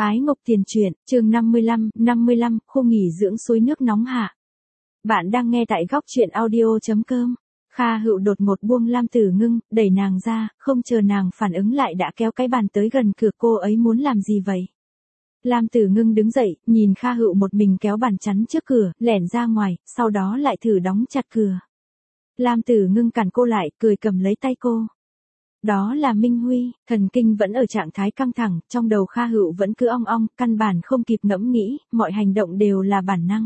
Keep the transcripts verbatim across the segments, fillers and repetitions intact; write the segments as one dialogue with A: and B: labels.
A: Ái Ngọc Tiền Truyện, chương năm mươi lăm, năm mươi lăm, khu nghỉ dưỡng suối nước nóng hạ. Bạn đang nghe tại góc truyện audio chấm com. Kha Hựu đột ngột buông Lam Tử Ngưng, đẩy nàng ra, không chờ nàng phản ứng lại đã kéo cái bàn tới gần cửa. Cô ấy muốn làm gì vậy? Lam Tử Ngưng đứng dậy, nhìn Kha Hựu một mình kéo bàn chắn trước cửa, lẻn ra ngoài, sau đó lại thử đóng chặt cửa. Lam Tử Ngưng cản cô lại, cười cầm lấy tay cô. Đó là Minh Huy, thần kinh vẫn ở trạng thái căng thẳng, trong đầu Kha Hựu vẫn cứ ong ong, căn bản không kịp ngẫm nghĩ, mọi hành động đều là bản năng.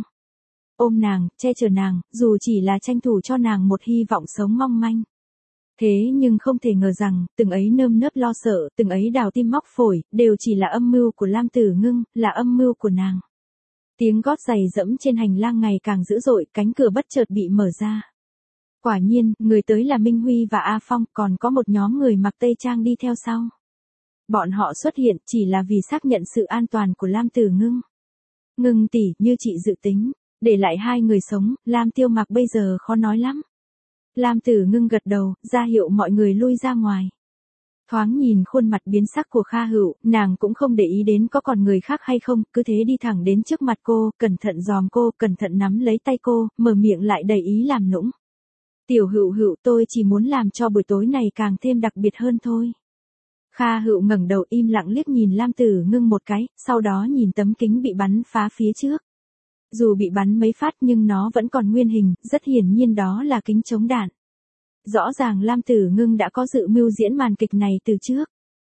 A: Ôm nàng, che chở nàng, dù chỉ là tranh thủ cho nàng một hy vọng sống mong manh. Thế nhưng không thể ngờ rằng, từng ấy nơm nớp lo sợ, từng ấy đào tim móc phổi, đều chỉ là âm mưu của Lam Tử Ngưng, là âm mưu của nàng. Tiếng gót giày dẫm trên hành lang ngày càng dữ dội, cánh cửa bất chợt bị mở ra. Quả nhiên, người tới là Minh Huy và A Phong, còn có một nhóm người mặc tây trang đi theo sau. Bọn họ xuất hiện chỉ là vì xác nhận sự an toàn của Lam Tử Ngưng. Ngưng tỷ, như chị dự tính, để lại hai người sống, Lam Tiêu Mặc bây giờ khó nói lắm. Lam Tử Ngưng gật đầu, ra hiệu mọi người lui ra ngoài. Thoáng nhìn khuôn mặt biến sắc của Kha Hựu, nàng cũng không để ý đến có còn người khác hay không, cứ thế đi thẳng đến trước mặt cô, cẩn thận dòm cô, cẩn thận nắm lấy tay cô, mở miệng lại đầy ý làm nũng. Tiểu Hựu Hựu, tôi chỉ muốn làm cho buổi tối này càng thêm đặc biệt hơn thôi. Kha Hựu ngẩng đầu im lặng liếc nhìn Lam Tử Ngưng một cái, sau đó nhìn tấm kính bị bắn phá phía trước. Dù bị bắn mấy phát nhưng nó vẫn còn nguyên hình, rất hiển nhiên đó là kính chống đạn. Rõ ràng Lam Tử Ngưng đã có dự mưu diễn màn kịch này từ trước.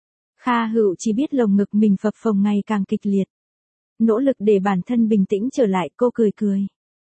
A: Kha Hựu chỉ biết lồng ngực mình phập phồng ngày càng kịch liệt. Nỗ lực để bản thân bình tĩnh trở lại, cô cười cười.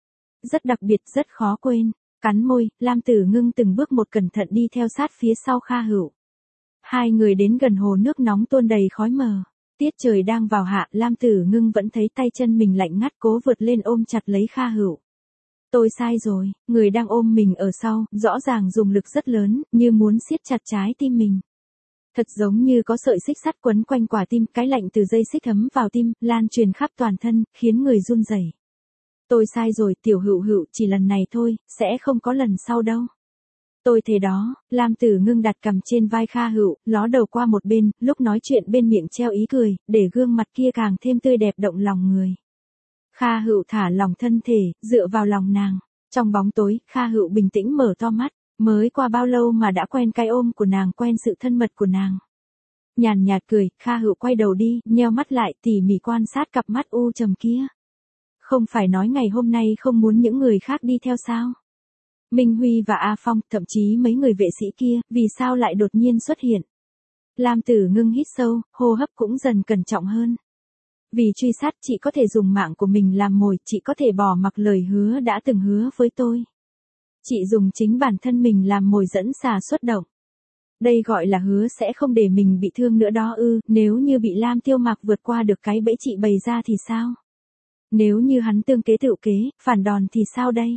A: Rất đặc biệt, rất khó quên. Cắn môi, Lam Tử Ngưng từng bước một cẩn thận đi theo sát phía sau Kha Hựu. Hai người đến gần hồ nước nóng tuôn đầy khói mờ. Tiết trời đang vào hạ, Lam Tử Ngưng vẫn thấy tay chân mình lạnh ngắt, cố vượt lên ôm chặt lấy Kha Hựu. Tôi sai rồi, người đang ôm mình ở sau, rõ ràng dùng lực rất lớn, như muốn siết chặt trái tim mình. Thật giống như có sợi xích sắt quấn quanh quả tim, cái lạnh từ dây xích thấm vào tim, lan truyền khắp toàn thân, khiến người run rẩy. Tôi sai rồi, Tiểu Hựu Hựu, chỉ lần này thôi, sẽ không có lần sau đâu. Tôi thế đó. Lam Tử Ngưng đặt cằm trên vai Kha Hựu, ló đầu qua một bên, lúc nói chuyện bên miệng treo ý cười, để gương mặt kia càng thêm tươi đẹp động lòng người. Kha Hựu thả lỏng thân thể, dựa vào lòng nàng. Trong bóng tối, Kha Hựu bình tĩnh mở to mắt, mới qua bao lâu mà đã quen cái ôm của nàng, quen sự thân mật của nàng. Nhàn nhạt cười, Kha Hựu quay đầu đi, nheo mắt lại, tỉ mỉ quan sát cặp mắt u trầm kia. Không phải nói ngày hôm nay không muốn những người khác đi theo sao? Minh Huy và A Phong, thậm chí mấy người vệ sĩ kia, vì sao lại đột nhiên xuất hiện? Lam Tử Ngưng hít sâu, hô hấp cũng dần cẩn trọng hơn. Vì truy sát, chị có thể dùng mạng của mình làm mồi, chị có thể bỏ mặc lời hứa đã từng hứa với tôi. Chị dùng chính bản thân mình làm mồi dẫn xà xuất động. Đây gọi là hứa sẽ không để mình bị thương nữa đó ư, nếu như bị Lam Tiêu Mặc vượt qua được cái bẫy chị bày ra thì sao? Nếu như hắn tương kế tự kế, phản đòn thì sao đây?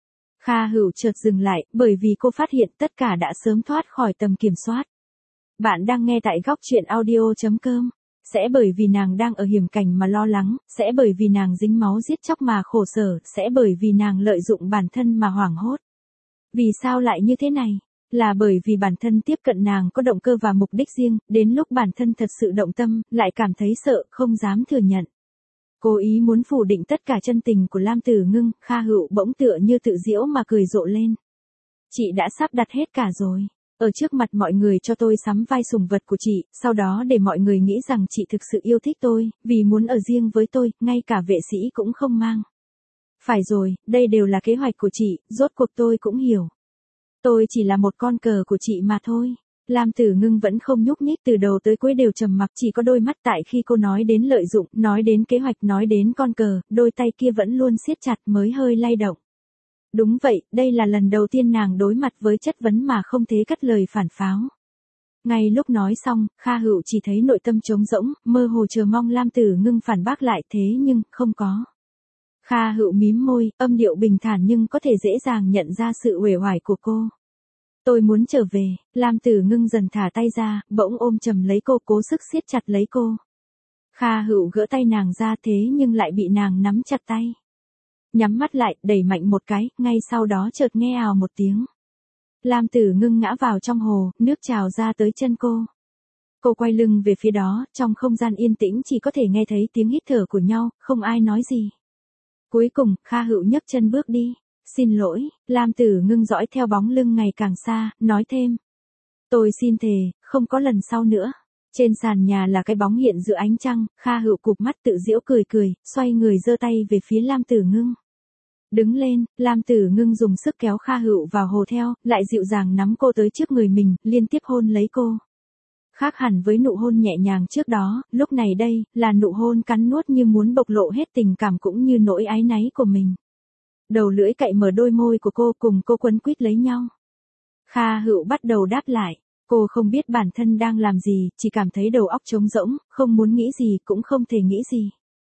A: Kha Hựu chợt dừng lại, bởi vì cô phát hiện tất cả đã sớm thoát khỏi tầm kiểm soát. Bạn đang nghe tại góc truyện audio chấm com. Sẽ bởi vì nàng đang ở hiểm cảnh mà lo lắng, sẽ bởi vì nàng dính máu giết chóc mà khổ sở, sẽ bởi vì nàng lợi dụng bản thân mà hoảng hốt. Vì sao lại như thế này? Là bởi vì bản thân tiếp cận nàng có động cơ và mục đích riêng, đến lúc bản thân thật sự động tâm, lại cảm thấy sợ, không dám thừa nhận. Cố ý muốn phủ định tất cả chân tình của Lam Tử Ngưng, Kha Hựu bỗng tựa như tự giễu mà cười rộ lên. Chị đã sắp đặt hết cả rồi. Ở trước mặt mọi người cho tôi sắm vai sùng vật của chị, sau đó để mọi người nghĩ rằng chị thực sự yêu thích tôi, vì muốn ở riêng với tôi, ngay cả vệ sĩ cũng không mang. Phải rồi, đây đều là kế hoạch của chị, rốt cuộc tôi cũng hiểu. Tôi chỉ là một con cờ của chị mà thôi. Lam Tử Ngưng vẫn không nhúc nhích, từ đầu tới cuối đều trầm mặc, chỉ có đôi mắt tại khi cô nói đến lợi dụng, nói đến kế hoạch, nói đến con cờ, đôi tay kia vẫn luôn siết chặt mới hơi lay động. Đúng vậy, đây là lần đầu tiên nàng đối mặt với chất vấn mà không thể cất lời phản pháo. Ngay lúc nói xong, Kha Hựu chỉ thấy nội tâm trống rỗng, mơ hồ chờ mong Lam Tử Ngưng phản bác lại, thế nhưng, không có. Kha Hựu mím môi, âm điệu bình thản nhưng có thể dễ dàng nhận ra sự uể oải của cô. Tôi muốn trở về. Lam Tử Ngưng dần thả tay ra, bỗng ôm chầm lấy cô, cố sức siết chặt lấy cô. Kha Hựu gỡ tay nàng ra, thế nhưng lại bị nàng nắm chặt tay. Nhắm mắt lại, đẩy mạnh một cái, ngay sau đó chợt nghe ào một tiếng. Lam Tử Ngưng ngã vào trong hồ, nước trào ra tới chân cô. Cô quay lưng về phía đó, trong không gian yên tĩnh chỉ có thể nghe thấy tiếng hít thở của nhau, không ai nói gì. Cuối cùng, Kha Hựu nhấc chân bước đi. Xin lỗi, Lam Tử Ngưng dõi theo bóng lưng ngày càng xa, nói thêm. Tôi xin thề, không có lần sau nữa. Trên sàn nhà là cái bóng hiện giữa ánh trăng, Kha Hựu cụp mắt tự giễu cười cười, xoay người giơ tay về phía Lam Tử Ngưng. Đứng lên, Lam Tử Ngưng dùng sức kéo Kha Hựu vào hồ theo, lại dịu dàng nắm cô tới trước người mình, liên tiếp hôn lấy cô. Khác hẳn với nụ hôn nhẹ nhàng trước đó, lúc này đây, là nụ hôn cắn nuốt như muốn bộc lộ hết tình cảm cũng như nỗi áy náy của mình. Đầu lưỡi cạy mở đôi môi của cô cùng cô quấn quýt lấy nhau. Kha Hựu bắt đầu đáp lại, cô không biết bản thân đang làm gì, chỉ cảm thấy đầu óc trống rỗng, không muốn nghĩ gì cũng không thể nghĩ gì.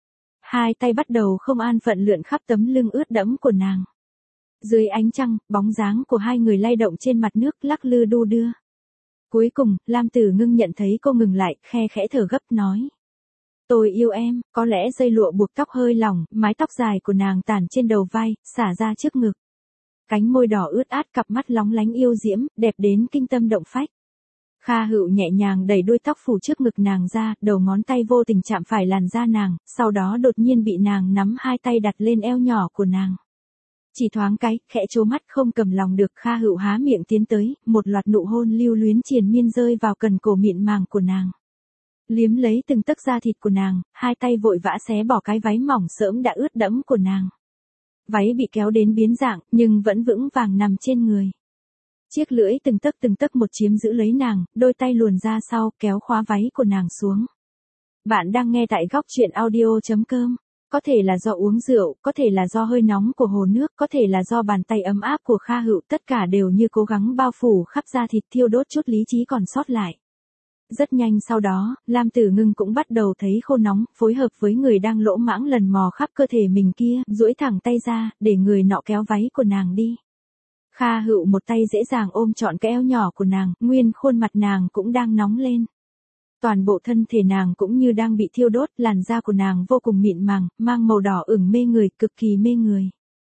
A: Hai tay bắt đầu không an phận lượn khắp tấm lưng ướt đẫm của nàng. Dưới ánh trăng, bóng dáng của hai người lay động trên mặt nước lắc lư đu đưa. Cuối cùng, Lam Tử Ngưng nhận thấy cô ngừng lại, khe khẽ thở gấp nói. Tôi yêu em, có lẽ dây lụa buộc tóc hơi lỏng, mái tóc dài của nàng tản trên đầu vai, xả ra trước ngực. Cánh môi đỏ ướt át, cặp mắt lóng lánh yêu diễm, đẹp đến kinh tâm động phách. Kha Hựu nhẹ nhàng đẩy đuôi tóc phủ trước ngực nàng ra, đầu ngón tay vô tình chạm phải làn da nàng, sau đó đột nhiên bị nàng nắm hai tay đặt lên eo nhỏ của nàng. Chỉ thoáng cái, khẽ trố mắt không cầm lòng được, Kha Hựu há miệng tiến tới, một loạt nụ hôn lưu luyến triền miên rơi vào cần cổ mịn màng của nàng. Liếm lấy từng tấc da thịt của nàng, hai tay vội vã xé bỏ cái váy mỏng xỡm đã ướt đẫm của nàng. Váy bị kéo đến biến dạng, nhưng vẫn vững vàng nằm trên người. Chiếc lưỡi từng tấc từng tấc một chiếm giữ lấy nàng, đôi tay luồn ra sau, kéo khóa váy của nàng xuống. Bạn đang nghe tại góc truyện audio chấm com. Có thể là do uống rượu, có thể là do hơi nóng của hồ nước, có thể là do bàn tay ấm áp của Kha Hựu, tất cả đều như cố gắng bao phủ khắp da thịt, thiêu đốt chút lý trí còn sót lại. Rất nhanh sau đó, Lam Tử Ngưng cũng bắt đầu thấy khô nóng, phối hợp với người đang lỗ mãng lần mò khắp cơ thể mình kia, duỗi thẳng tay ra, để người nọ kéo váy của nàng đi. Kha Hựu một tay dễ dàng ôm trọn cái eo nhỏ của nàng, nguyên khuôn mặt nàng cũng đang nóng lên. Toàn bộ thân thể nàng cũng như đang bị thiêu đốt, làn da của nàng vô cùng mịn màng, mang màu đỏ ửng mê người, cực kỳ mê người.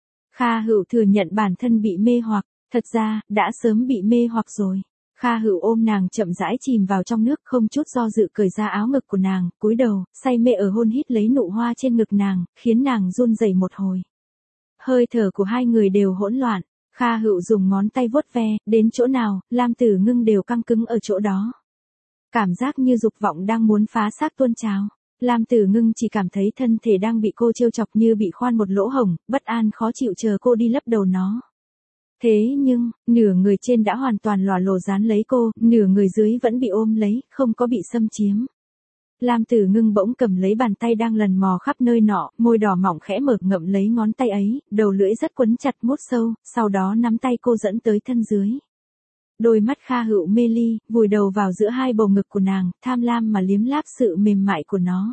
A: Kha Hựu thừa nhận bản thân bị mê hoặc, thật ra, đã sớm bị mê hoặc rồi. Kha Hựu ôm nàng chậm rãi chìm vào trong nước, không chút do dự cởi ra áo ngực của nàng, cúi đầu, say mê ở hôn hít lấy nụ hoa trên ngực nàng, khiến nàng run rẩy một hồi. Hơi thở của hai người đều hỗn loạn, Kha Hựu dùng ngón tay vuốt ve, đến chỗ nào, Lam Tử Ngưng đều căng cứng ở chỗ đó. Cảm giác như dục vọng đang muốn phá xác tuôn trào. Lam Tử Ngưng chỉ cảm thấy thân thể đang bị cô trêu chọc như bị khoan một lỗ hổng, bất an khó chịu chờ cô đi lấp đầu nó. Thế nhưng, nửa người trên đã hoàn toàn lòa lồ dán lấy cô, nửa người dưới vẫn bị ôm lấy, không có bị xâm chiếm. Lam Tử Ngưng bỗng cầm lấy bàn tay đang lần mò khắp nơi nọ, môi đỏ mỏng khẽ mở ngậm lấy ngón tay ấy, đầu lưỡi rất quấn chặt mút sâu, sau đó nắm tay cô dẫn tới thân dưới. Đôi mắt Kha Hựu mê ly, vùi đầu vào giữa hai bầu ngực của nàng, tham lam mà liếm láp sự mềm mại của nó.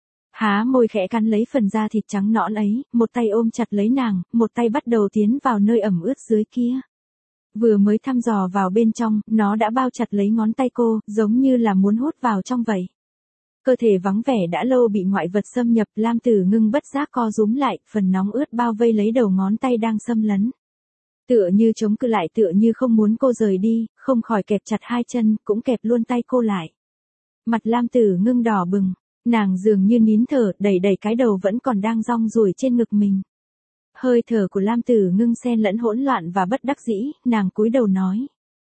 A: Há môi khẽ cắn lấy phần da thịt trắng nõn ấy, một tay ôm chặt lấy nàng, một tay bắt đầu tiến vào nơi ẩm ướt dưới kia. Vừa mới thăm dò vào bên trong, nó đã bao chặt lấy ngón tay cô, giống như là muốn hút vào trong vậy. Cơ thể vắng vẻ đã lâu bị ngoại vật xâm nhập, Lam Tử Ngưng bất giác co rúm lại, phần nóng ướt bao vây lấy đầu ngón tay đang xâm lấn. Tựa như chống cự lại, tựa như không muốn cô rời đi, không khỏi kẹp chặt hai chân, cũng kẹp luôn tay cô lại. Mặt Lam Tử Ngưng đỏ bừng, nàng dường như nín thở, đẩy đẩy cái đầu vẫn còn đang rong ruổi trên ngực mình. Hơi thở của Lam Tử Ngưng xen lẫn hỗn loạn và bất đắc dĩ, nàng cúi đầu nói.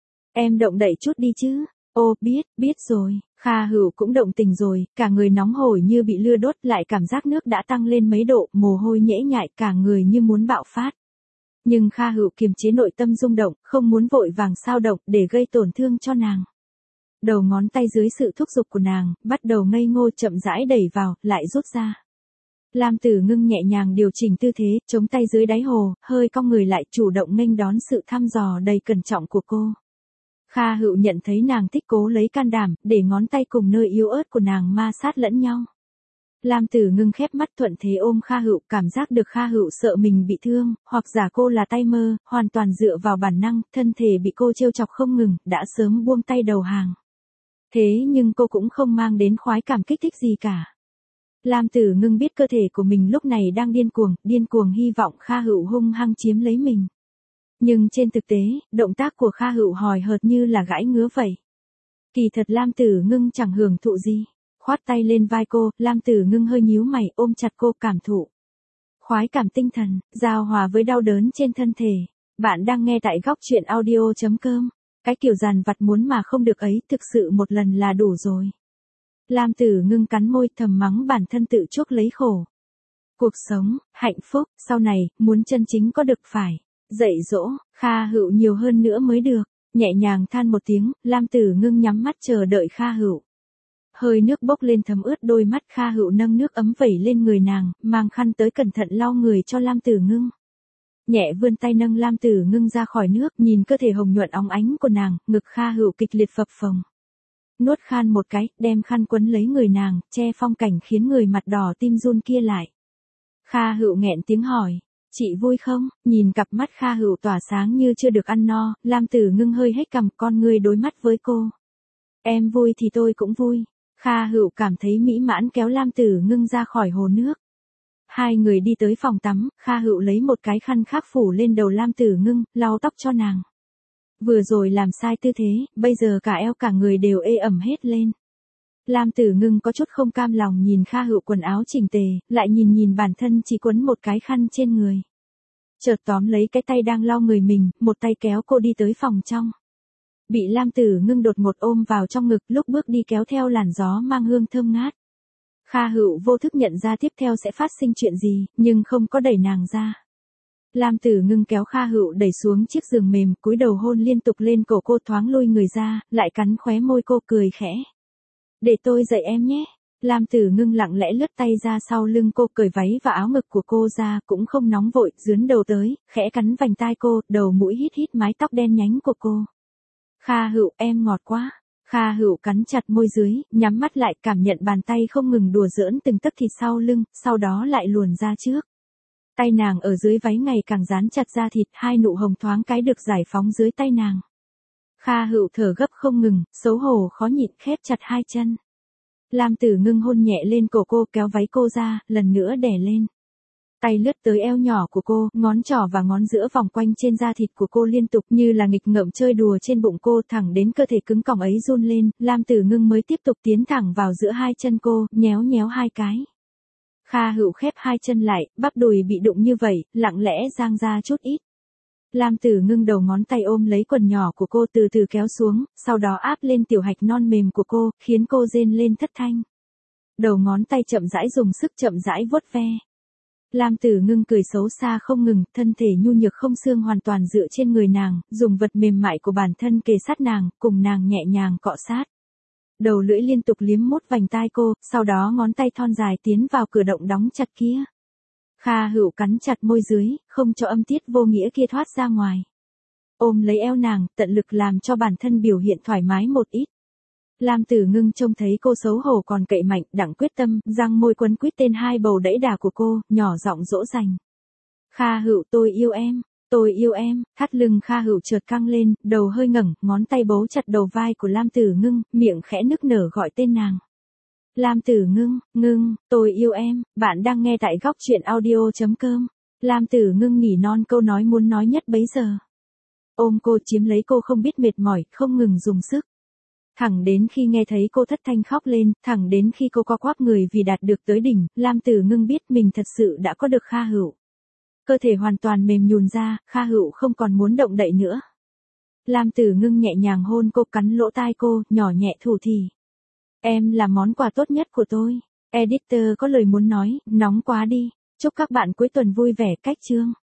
A: Em động đậy chút đi chứ. Ô, biết, biết rồi. Kha Hựu cũng động tình rồi, cả người nóng hổi như bị lửa đốt, lại cảm giác nước đã tăng lên mấy độ, mồ hôi nhễ nhại, cả người như muốn bạo phát. Nhưng Kha Hựu kiềm chế nội tâm rung động, không muốn vội vàng xao động để gây tổn thương cho nàng. Đầu ngón tay dưới sự thúc giục của nàng, bắt đầu ngây ngô chậm rãi đẩy vào, lại rút ra. Lam Tử Ngưng nhẹ nhàng điều chỉnh tư thế, chống tay dưới đáy hồ, hơi cong người lại, chủ động nghênh đón sự thăm dò đầy cẩn trọng của cô. Kha Hựu nhận thấy nàng thích cố lấy can đảm, để ngón tay cùng nơi yếu ớt của nàng ma sát lẫn nhau. Lam Tử Ngưng khép mắt thuận thế ôm Kha Hựu, cảm giác được Kha Hựu sợ mình bị thương, hoặc giả cô là tay mơ, hoàn toàn dựa vào bản năng, thân thể bị cô trêu chọc không ngừng, đã sớm buông tay đầu hàng. Thế nhưng cô cũng không mang đến khoái cảm kích thích gì cả. Lam Tử Ngưng biết cơ thể của mình lúc này đang điên cuồng, điên cuồng hy vọng Kha Hựu hung hăng chiếm lấy mình. Nhưng trên thực tế, động tác của Kha Hựu hời hợt như là gãi ngứa vậy. Kỳ thật Lam Tử Ngưng chẳng hưởng thụ gì. Khoát tay lên vai cô, Lam Tử Ngưng hơi nhíu mày ôm chặt cô cảm thụ. Khoái cảm tinh thần, giao hòa với đau đớn trên thân thể. Bạn đang nghe tại góc chuyện audio chấm com. Cái kiểu dàn vặt muốn mà không được ấy thực sự một lần là đủ rồi. Lam Tử Ngưng cắn môi thầm mắng bản thân tự chuốc lấy khổ. Cuộc sống, hạnh phúc, sau này, muốn chân chính có được phải. Dạy dỗ, Kha Hựu nhiều hơn nữa mới được. Nhẹ nhàng than một tiếng, Lam Tử Ngưng nhắm mắt chờ đợi Kha Hựu. Hơi nước bốc lên thấm ướt đôi mắt Kha Hựu nâng nước ấm vẩy lên người nàng, mang khăn tới cẩn thận lau người cho Lam Tử Ngưng. Nhẹ vươn tay nâng Lam Tử Ngưng ra khỏi nước, nhìn cơ thể hồng nhuận óng ánh của nàng, ngực Kha Hựu kịch liệt phập phồng. Nuốt khan một cái, đem khăn quấn lấy người nàng, che phong cảnh khiến người mặt đỏ tim run kia lại. Kha Hựu nghẹn tiếng hỏi, chị vui không? Nhìn cặp mắt Kha Hựu tỏa sáng như chưa được ăn no, Lam Tử Ngưng hơi hếch cằm, con ngươi đối mắt với cô. Em vui thì tôi cũng vui. Kha Hựu cảm thấy mỹ mãn kéo Lam Tử Ngưng ra khỏi hồ nước. Hai người đi tới phòng tắm, Kha Hựu lấy một cái khăn khác phủ lên đầu Lam Tử Ngưng, lau tóc cho nàng. Vừa rồi làm sai tư thế, bây giờ cả eo cả người đều ê ẩm hết lên. Lam Tử Ngưng có chút không cam lòng nhìn Kha Hựu quần áo chỉnh tề, lại nhìn nhìn bản thân chỉ quấn một cái khăn trên người. Chợt tóm lấy cái tay đang lau người mình, một tay kéo cô đi tới phòng trong. Bị Lam Tử Ngưng đột ngột ôm vào trong ngực, lúc bước đi kéo theo làn gió mang hương thơm ngát. Kha Hựu vô thức nhận ra tiếp theo sẽ phát sinh chuyện gì, nhưng không có đẩy nàng ra. Lam Tử Ngưng kéo Kha Hựu đẩy xuống chiếc giường mềm, cúi đầu hôn liên tục lên cổ cô, thoáng lôi người ra, lại cắn khóe môi cô cười khẽ. Để tôi dạy em nhé. Lam Tử Ngưng lặng lẽ lướt tay ra sau lưng cô, cởi váy và áo ngực của cô ra, cũng không nóng vội, dướn đầu tới, khẽ cắn vành tai cô, đầu mũi hít hít mái tóc đen nhánh của cô. Kha Hựu, em ngọt quá. Kha Hựu cắn chặt môi dưới, nhắm mắt lại, cảm nhận bàn tay không ngừng đùa giỡn từng tấc thịt sau lưng, sau đó lại luồn ra trước. Tay nàng ở dưới váy ngày càng dán chặt da thịt, hai nụ hồng thoáng cái được giải phóng dưới tay nàng. Kha Hựu thở gấp không ngừng, xấu hổ khó nhịn khép chặt hai chân. Lam Tử Ngưng hôn nhẹ lên cổ cô, kéo váy cô ra, lần nữa đè lên. Tay lướt tới eo nhỏ của cô, ngón trỏ và ngón giữa vòng quanh trên da thịt của cô liên tục như là nghịch ngợm chơi đùa trên bụng cô, thẳng đến cơ thể cứng còng ấy run lên, Lam Tử Ngưng mới tiếp tục tiến thẳng vào giữa hai chân cô, nhéo nhéo hai cái. Kha Hựu khép hai chân lại, bắp đùi bị đụng như vậy, lặng lẽ giang ra chút ít. Lam Tử Ngưng đầu ngón tay ôm lấy quần nhỏ của cô từ từ kéo xuống, sau đó áp lên tiểu hạch non mềm của cô, khiến cô rên lên thất thanh. Đầu ngón tay chậm rãi dùng sức chậm rãi vuốt ve. Lam Tử Ngưng cười xấu xa không ngừng, thân thể nhu nhược không xương hoàn toàn dựa trên người nàng, dùng vật mềm mại của bản thân kề sát nàng, cùng nàng nhẹ nhàng cọ sát. Đầu lưỡi liên tục liếm mốt vành tai cô, sau đó ngón tay thon dài tiến vào cửa động đóng chặt kia. Kha Hựu cắn chặt môi dưới, không cho âm tiết vô nghĩa kia thoát ra ngoài. Ôm lấy eo nàng, tận lực làm cho bản thân biểu hiện thoải mái một ít. Lam Tử Ngưng trông thấy cô xấu hổ còn cậy mạnh, đặng quyết tâm, răng môi quấn quýt tên hai bầu đẫy đà của cô, nhỏ giọng dỗ dành. Kha Hựu, tôi yêu em, tôi yêu em. Thắt lưng Kha Hựu chợt căng lên, đầu hơi ngẩng, ngón tay bấu chặt đầu vai của Lam Tử Ngưng, miệng khẽ nức nở gọi tên nàng. Lam Tử Ngưng, Ngưng, tôi yêu em. Bạn đang nghe tại góc chuyện audio chấm com. Lam Tử Ngưng nỉ non câu nói muốn nói nhất bấy giờ. Ôm cô, chiếm lấy cô không biết mệt mỏi, không ngừng dùng sức. Thẳng đến khi nghe thấy cô thất thanh khóc lên, thẳng đến khi cô co quắp người vì đạt được tới đỉnh, Lam Tử Ngưng biết mình thật sự đã có được Kha Hựu. Cơ thể hoàn toàn mềm nhùn ra, Kha Hựu không còn muốn động đậy nữa. Lam Tử Ngưng nhẹ nhàng hôn cô, cắn lỗ tai cô, nhỏ nhẹ thủ thỉ. Em là món quà tốt nhất của tôi. Editor có lời muốn nói, nóng quá đi. Chúc các bạn cuối tuần vui vẻ. Cách chương.